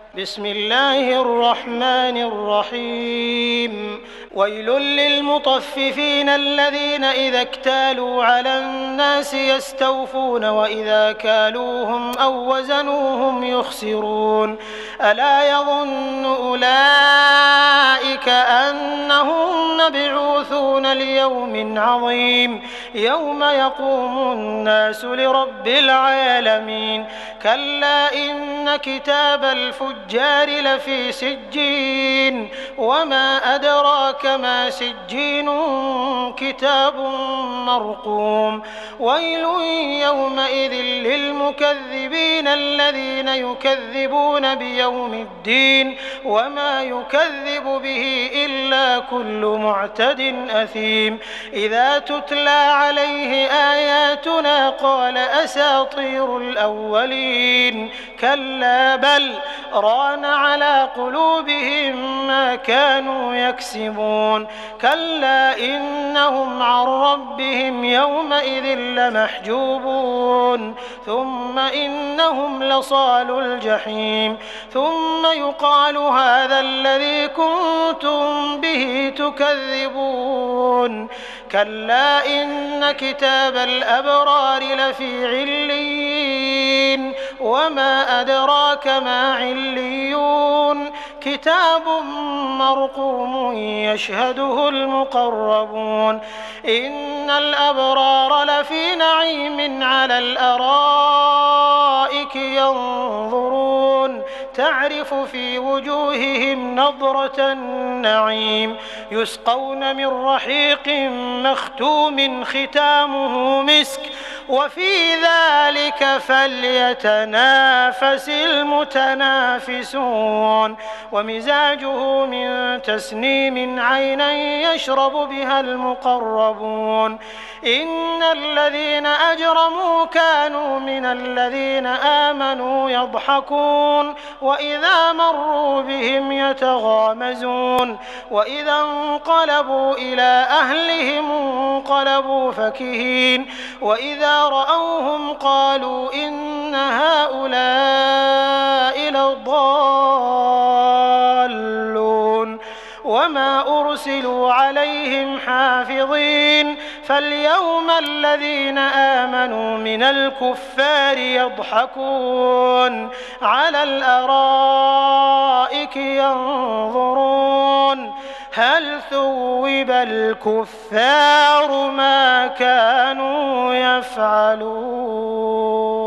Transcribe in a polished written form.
بسم الله الرحمن الرحيم. ويل للمطففين الذين إذا اكتالوا على الناس يستوفون وإذا كالوهم أو وزنوهم يخسرون. ألا يظن أولئك أنهم مبعوثون ليوم عظيم يوم يقوم الناس لرب العالمين. كلا إن كتاب الفجار لفي سجين وما أدراك ما سجين كتاب مرقوم. ويل يومئذ للمكذبين الذين يكذبون بيوم الدين وما يكذب به إلا كل معتد أثيم. إذا تتلى عليه آياتنا قال أساطير الأولين. كلا بل ران على قلوبهم ما كانوا يكسبون. كلا إنهم عن ربهم يومئذ لمحجوبون ثم إنهم لصالو الجحيم. ثم يقال هذا الذي كنتم به تكذبون. كلا إن كتاب الأبرار لفي عليين وما أدراك ما عليون. كتاب مرقوم يشهده المقربون. إن الأبرار لفي نعيم على الأرائك ينظرون تعرف في وجوههم نضرة النعيم. يسقون من رحيق مختوم ختامه مسك وفي ذلك فليتنافس المتنافسون. ومزاجه من تسنيم عينا يشرب بها المقربون. إن الذين أجرموا كانوا من الذين آمنوا يضحكون وإذا مروا بهم يتغامزون وإذا انقلبوا إلى أهلهم انقلبوا فكهين وإذا رأوهم قالوا إن هؤلاء لضالون وما أرسلوا عليهم حافظين. فاليوم الذين آمنوا من الكفار يضحكون على الأرائك ينظرون هل ثوب الكفار ما كانوا يفعلون.